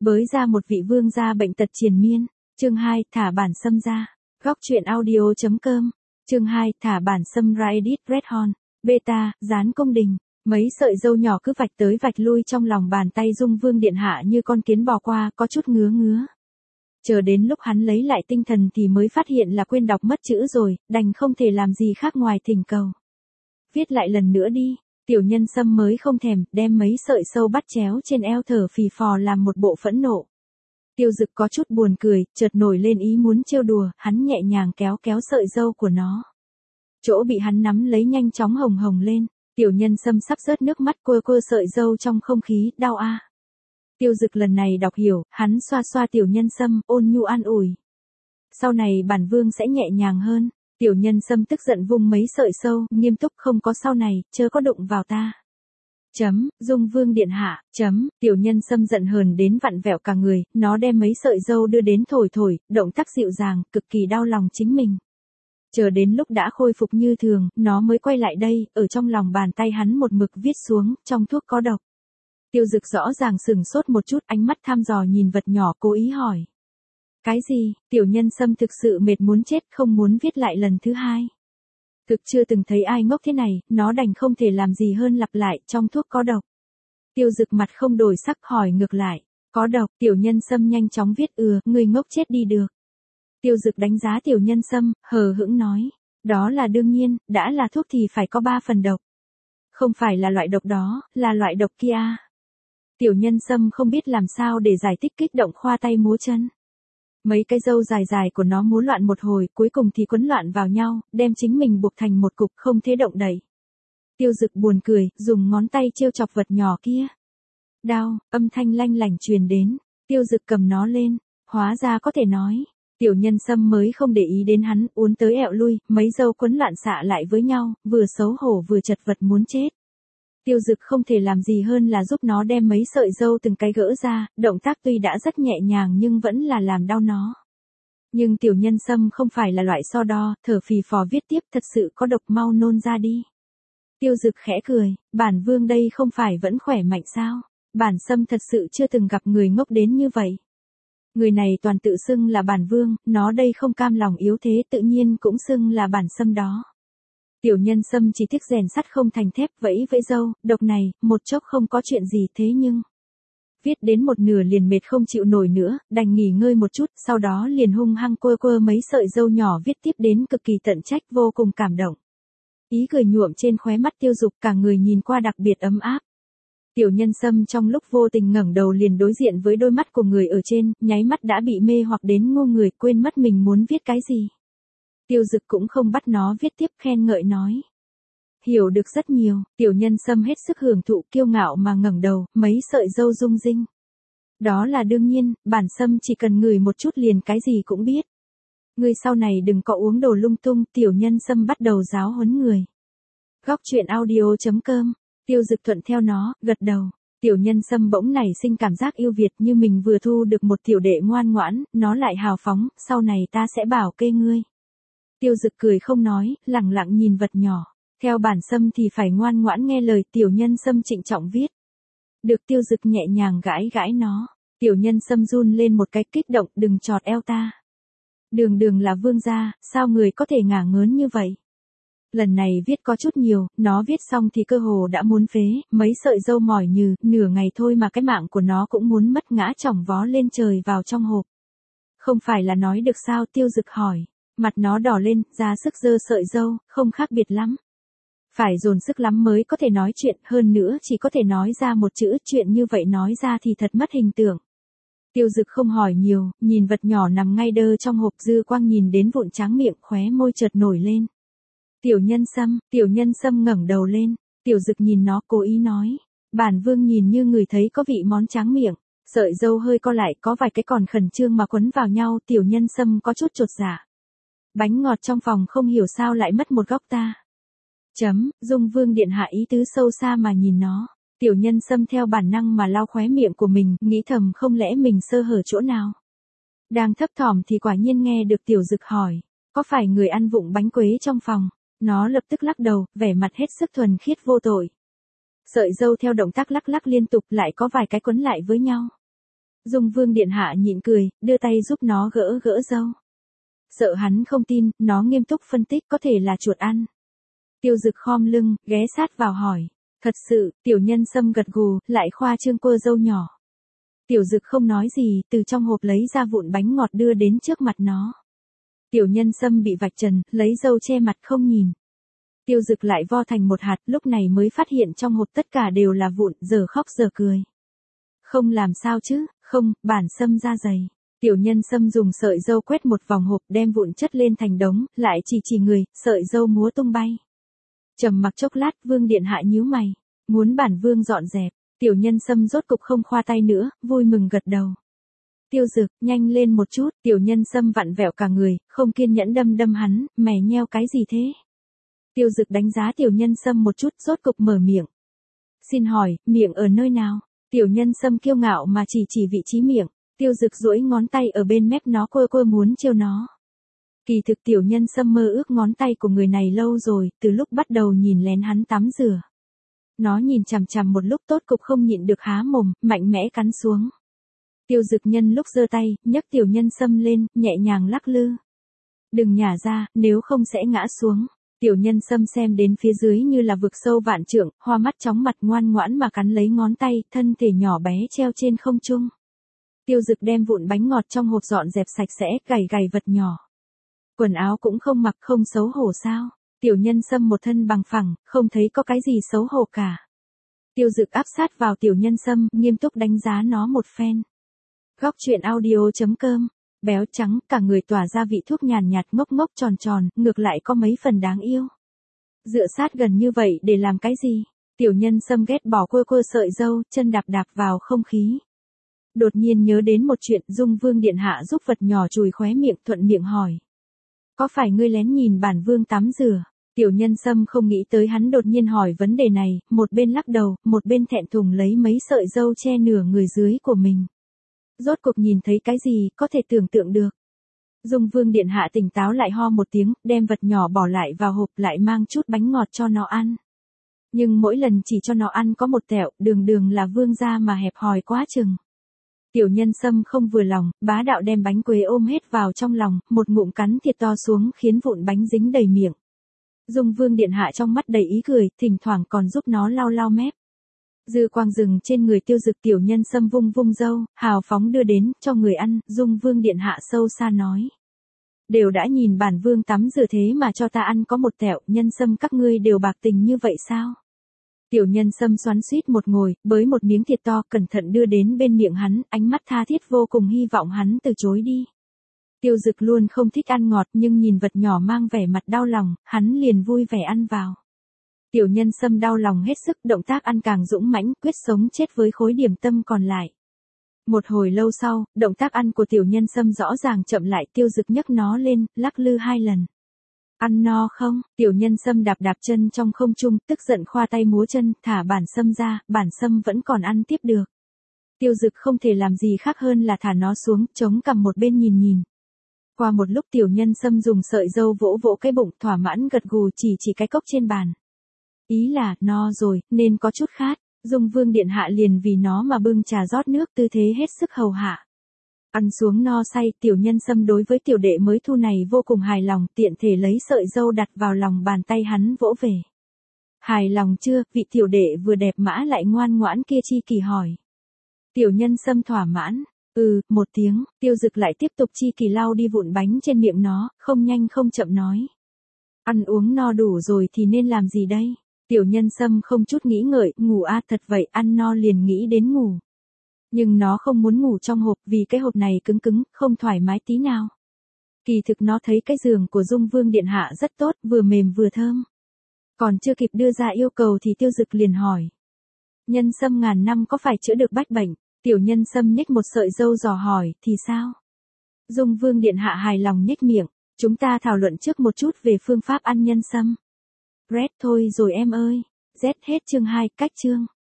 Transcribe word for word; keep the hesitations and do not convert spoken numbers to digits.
Bới ra một vị vương gia bệnh tật triền miên. Chương hai, thả bản sâm ra. Góc truyện audio chấm com. Chương hai, thả bản sâm ra edit Red Horn. Beta, dán công đình. Mấy sợi dâu nhỏ cứ vạch tới vạch lui trong lòng bàn tay Dung Vương điện hạ như con kiến bò qua, có chút ngứa ngứa. Chờ đến lúc hắn lấy lại tinh thần thì mới phát hiện là quên đọc mất chữ rồi, đành không thể làm gì khác ngoài thỉnh cầu. Viết lại lần nữa đi. Tiểu nhân sâm mới không thèm, đem mấy sợi sâu bắt chéo trên eo thở phì phò làm một bộ phẫn nộ. Tiêu Dực có chút buồn cười, chợt nổi lên ý muốn trêu đùa, hắn nhẹ nhàng kéo kéo sợi dâu của nó. Chỗ bị hắn nắm lấy nhanh chóng hồng hồng lên, tiểu nhân sâm sắp rớt nước mắt quơ quơ sợi dâu trong không khí, đau a. Tiêu Dực lần này đọc hiểu, hắn xoa xoa tiểu nhân sâm, ôn nhu an ủi. Sau này bản vương sẽ nhẹ nhàng hơn. Tiểu nhân sâm tức giận vung mấy sợi sâu, nghiêm túc không có sau này, chớ có đụng vào ta. Chấm, Dung Vương điện hạ, chấm, tiểu nhân sâm giận hờn đến vặn vẹo cả người, nó đem mấy sợi dâu đưa đến thổi thổi, động tác dịu dàng, cực kỳ đau lòng chính mình. Chờ đến lúc đã khôi phục như thường, nó mới quay lại đây, ở trong lòng bàn tay hắn một mực viết xuống, trong thuốc có độc. Tiêu Dực rõ ràng sừng sốt một chút, ánh mắt thăm dò nhìn vật nhỏ cố ý hỏi. Cái gì, tiểu nhân sâm thực sự mệt muốn chết không muốn viết lại lần thứ hai. Thực chưa từng thấy ai ngốc thế này, nó đành không thể làm gì hơn lặp lại, trong thuốc có độc. Tiêu Dực mặt không đổi sắc hỏi ngược lại, có độc, tiểu nhân sâm nhanh chóng viết ừ, người ngốc chết đi được. Tiêu Dực đánh giá tiểu nhân sâm, hờ hững nói, đó là đương nhiên, đã là thuốc thì phải có ba phần độc. Không phải là loại độc đó, là loại độc kia. Tiểu nhân sâm không biết làm sao để giải thích kích động khoa tay múa chân. Mấy cái râu dài dài của nó múa loạn một hồi, cuối cùng thì quấn loạn vào nhau, đem chính mình buộc thành một cục không thể động đậy. Tiêu Dực buồn cười, dùng ngón tay trêu chọc vật nhỏ kia. Đau, âm thanh lanh lảnh truyền đến, Tiêu Dực cầm nó lên, hóa ra có thể nói. Tiểu nhân sâm mới không để ý đến hắn, uốn tới ẹo lui, mấy râu quấn loạn xạ lại với nhau, vừa xấu hổ vừa chật vật muốn chết. Tiêu Dực không thể làm gì hơn là giúp nó đem mấy sợi dâu từng cái gỡ ra, động tác tuy đã rất nhẹ nhàng nhưng vẫn là làm đau nó. Nhưng tiểu nhân sâm không phải là loại so đo, thở phì phò viết tiếp thật sự có độc mau nôn ra đi. Tiêu Dực khẽ cười, bản vương đây không phải vẫn khỏe mạnh sao, bản sâm thật sự chưa từng gặp người ngốc đến như vậy. Người này toàn tự xưng là bản vương, nó đây không cam lòng yếu thế tự nhiên cũng xưng là bản sâm đó. Tiểu nhân sâm chỉ tiếc rèn sắt không thành thép vẫy vẫy râu, độc này, một chốc không có chuyện gì thế nhưng. Viết đến một nửa liền mệt không chịu nổi nữa, đành nghỉ ngơi một chút, sau đó liền hung hăng quơ quơ mấy sợi râu nhỏ viết tiếp đến cực kỳ tận trách vô cùng cảm động. Ý cười nhuộm trên khóe mắt Tiêu Dục cả người nhìn qua đặc biệt ấm áp. Tiểu nhân sâm trong lúc vô tình ngẩng đầu liền đối diện với đôi mắt của người ở trên, nháy mắt đã bị mê hoặc đến ngu người quên mất mình muốn viết cái gì. Tiêu Dực cũng không bắt nó viết tiếp khen ngợi nói. Hiểu được rất nhiều, tiểu nhân sâm hết sức hưởng thụ kiêu ngạo mà ngẩng đầu, mấy sợi râu rung rinh. Đó là đương nhiên, bản sâm chỉ cần ngửi một chút liền cái gì cũng biết. Ngươi sau này đừng có uống đồ lung tung, tiểu nhân sâm bắt đầu giáo huấn người. Góc truyện audio chấm com, Tiêu Dực thuận theo nó, gật đầu. Tiểu nhân sâm bỗng nảy sinh cảm giác yêu Việt như mình vừa thu được một tiểu đệ ngoan ngoãn, nó lại hào phóng, sau này ta sẽ bảo kê ngươi. Tiêu Dực cười không nói, lẳng lặng nhìn vật nhỏ. Theo bản sâm thì phải ngoan ngoãn nghe lời, tiểu nhân sâm trịnh trọng viết. Được. Tiêu Dực nhẹ nhàng gãi gãi nó. Tiểu nhân sâm run lên một cái kích động, đừng chọt eo ta. Đường đường là vương gia, sao người có thể ngả ngớn như vậy? Lần này viết có chút nhiều, nó viết xong thì cơ hồ đã muốn phế, mấy sợi râu mỏi như, nửa ngày thôi mà cái mạng của nó cũng muốn mất ngã chỏng vó lên trời vào trong hộp. Không phải là nói được sao? Tiêu Dực hỏi. Mặt nó đỏ lên, ra sức giơ sợi râu, không khác biệt lắm. Phải dồn sức lắm mới có thể nói chuyện, hơn nữa chỉ có thể nói ra một chữ, chuyện như vậy nói ra thì thật mất hình tượng. Tiêu Dực không hỏi nhiều, nhìn vật nhỏ nằm ngay đơ trong hộp, dư quang nhìn đến vụn tráng miệng, khóe môi chợt nổi lên. Tiểu nhân sâm, tiểu nhân sâm ngẩng đầu lên, Tiểu Dực nhìn nó cố ý nói. Bản vương nhìn như người thấy có vị món tráng miệng, sợi râu hơi co lại có vài cái còn khẩn trương mà quấn vào nhau, tiểu nhân sâm có chút chột dạ. Bánh ngọt trong phòng không hiểu sao lại mất một góc ta. Chấm, Dung Vương điện hạ ý tứ sâu xa mà nhìn nó. Tiểu nhân sâm theo bản năng mà lau khóe miệng của mình, nghĩ thầm không lẽ mình sơ hở chỗ nào. Đang thấp thỏm thì quả nhiên nghe được Tiểu Dực hỏi, có phải người ăn vụng bánh quế trong phòng? Nó lập tức lắc đầu, vẻ mặt hết sức thuần khiết vô tội. Sợi râu theo động tác lắc lắc liên tục lại có vài cái quấn lại với nhau. Dung Vương điện hạ nhịn cười, đưa tay giúp nó gỡ gỡ râu. Sợ hắn không tin, nó nghiêm túc phân tích có thể là chuột ăn. Tiêu Dực khom lưng, ghé sát vào hỏi. Thật sự, Tiểu Nhân Sâm gật gù, lại khoa trương quơ râu nhỏ. Tiểu Dực không nói gì, từ trong hộp lấy ra vụn bánh ngọt đưa đến trước mặt nó. Tiểu Nhân Sâm bị vạch trần, lấy râu che mặt không nhìn. Tiêu Dực lại vo thành một hạt, lúc này mới phát hiện trong hộp tất cả đều là vụn, giờ khóc giờ cười. Không làm sao chứ, không, bản sâm da dày. Tiểu Nhân Sâm dùng sợi râu quét một vòng hộp, đem vụn chất lên thành đống, lại chỉ chỉ người, sợi râu múa tung bay. Trầm mặc chốc lát, Vương điện hạ nhíu mày, muốn bản vương dọn dẹp. Tiểu Nhân Sâm rốt cục không khoa tay nữa, vui mừng gật đầu. Tiêu Dực, nhanh lên một chút. Tiểu Nhân Sâm vặn vẹo cả người, không kiên nhẫn đâm đâm hắn, mè nheo cái gì thế? Tiêu Dực đánh giá Tiểu Nhân Sâm một chút, rốt cục mở miệng. Xin hỏi, miệng ở nơi nào? Tiểu Nhân Sâm kiêu ngạo mà chỉ chỉ vị trí miệng. Tiêu Dực duỗi ngón tay ở bên mép nó, cô cô muốn trêu nó. Kỳ thực Tiểu Nhân Sâm mơ ước ngón tay của người này lâu rồi, từ lúc bắt đầu nhìn lén hắn tắm rửa. Nó nhìn chằm chằm một lúc tốt cục không nhịn được há mồm, mạnh mẽ cắn xuống. Tiêu Dực nhân lúc giơ tay, nhấc Tiểu Nhân Sâm lên, nhẹ nhàng lắc lư. Đừng nhả ra, nếu không sẽ ngã xuống. Tiểu Nhân Sâm xem đến phía dưới như là vực sâu vạn trượng, hoa mắt chóng mặt ngoan ngoãn mà cắn lấy ngón tay, thân thể nhỏ bé treo trên không trung. Tiêu Dực đem vụn bánh ngọt trong hộp dọn dẹp sạch sẽ, gầy gầy vật nhỏ. Quần áo cũng không mặc, không xấu hổ sao? Tiểu Nhân Sâm một thân bằng phẳng, không thấy có cái gì xấu hổ cả. Tiêu Dực áp sát vào Tiểu Nhân Sâm, nghiêm túc đánh giá nó một phen. Góc truyện audio chấm com, béo trắng, cả người tỏa ra vị thuốc nhàn nhạt, ngốc ngốc tròn tròn, ngược lại có mấy phần đáng yêu. Dựa sát gần như vậy để làm cái gì? Tiểu Nhân Sâm ghét bỏ quơ quơ sợi râu, chân đạp đạp vào không khí. Đột nhiên nhớ đến một chuyện, Dung Vương điện hạ giúp vật nhỏ chùi khóe miệng, thuận miệng hỏi. Có phải ngươi lén nhìn bản vương tắm rửa? Tiểu Nhân Sâm không nghĩ tới hắn đột nhiên hỏi vấn đề này, một bên lắc đầu, một bên thẹn thùng lấy mấy sợi râu che nửa người dưới của mình. Rốt cuộc nhìn thấy cái gì, có thể tưởng tượng được. Dung Vương điện hạ tỉnh táo lại ho một tiếng, đem vật nhỏ bỏ lại vào hộp, lại mang chút bánh ngọt cho nó ăn. Nhưng mỗi lần chỉ cho nó ăn có một tẹo, đường đường là vương gia mà hẹp hòi quá chừng. Tiểu Nhân Sâm không vừa lòng, bá đạo đem bánh quế ôm hết vào trong lòng, một ngụm cắn thiệt to xuống khiến vụn bánh dính đầy miệng. Dung Vương điện hạ trong mắt đầy ý cười, thỉnh thoảng còn giúp nó lau lau mép. Dư quang rừng trên người Tiêu Dực. Tiểu Nhân Sâm vung vung râu, hào phóng đưa đến, cho người ăn. Dung Vương điện hạ sâu xa nói. Đều đã nhìn bản vương tắm rửa thế mà cho ta ăn có một tẹo, Nhân Sâm các ngươi đều bạc tình như vậy sao? Tiểu Nhân Sâm xoắn xuýt một ngồi, bới một miếng thịt to, cẩn thận đưa đến bên miệng hắn, ánh mắt tha thiết vô cùng hy vọng hắn từ chối đi. Tiêu Dực luôn không thích ăn ngọt, nhưng nhìn vật nhỏ mang vẻ mặt đau lòng, hắn liền vui vẻ ăn vào. Tiểu Nhân Sâm đau lòng hết sức, động tác ăn càng dũng mãnh, quyết sống chết với khối điểm tâm còn lại. Một hồi lâu sau, động tác ăn của Tiểu Nhân Sâm rõ ràng chậm lại, Tiêu Dực nhấc nó lên, lắc lư hai lần. Ăn no không? Tiểu Nhân Sâm đạp đạp chân trong không trung, tức giận khoa tay múa chân, thả bản sâm ra, bản sâm vẫn còn ăn tiếp được. Tiêu Dực không thể làm gì khác hơn là thả nó xuống, chống cằm một bên nhìn nhìn. Qua một lúc Tiểu Nhân Sâm dùng sợi râu vỗ vỗ cái bụng, thỏa mãn gật gù, chỉ chỉ cái cốc trên bàn. Ý là, no rồi, nên có chút khát. Dung Vương điện hạ liền vì nó mà bưng trà rót nước, tư thế hết sức hầu hạ. Ăn xuống no say, Tiểu Nhân Sâm đối với tiểu đệ mới thu này vô cùng hài lòng, tiện thể lấy sợi râu đặt vào lòng bàn tay hắn vỗ về. Hài lòng chưa? Vị tiểu đệ vừa đẹp mã lại ngoan ngoãn kia chi kỳ hỏi. Tiểu Nhân Sâm thỏa mãn. Ừ, một tiếng. Tiêu Dực lại tiếp tục chi kỳ lau đi vụn bánh trên miệng nó, không nhanh không chậm nói. Ăn uống no đủ rồi thì nên làm gì đây? Tiểu Nhân Sâm không chút nghĩ ngợi, ngủ a, thật vậy, ăn no liền nghĩ đến ngủ. Nhưng nó không muốn ngủ trong hộp, vì cái hộp này cứng cứng, không thoải mái tí nào. Kỳ thực nó thấy cái giường của Dung Vương điện hạ rất tốt, vừa mềm vừa thơm. Còn chưa kịp đưa ra yêu cầu thì Tiêu Dực liền hỏi. Nhân Sâm ngàn năm có phải chữa được bách bệnh? Tiểu Nhân Sâm nhếch một sợi râu dò hỏi, thì sao? Dung Vương điện hạ hài lòng nhếch miệng, chúng ta thảo luận trước một chút về phương pháp ăn nhân sâm. Red thôi rồi em ơi. Z hết chương hai, cách chương.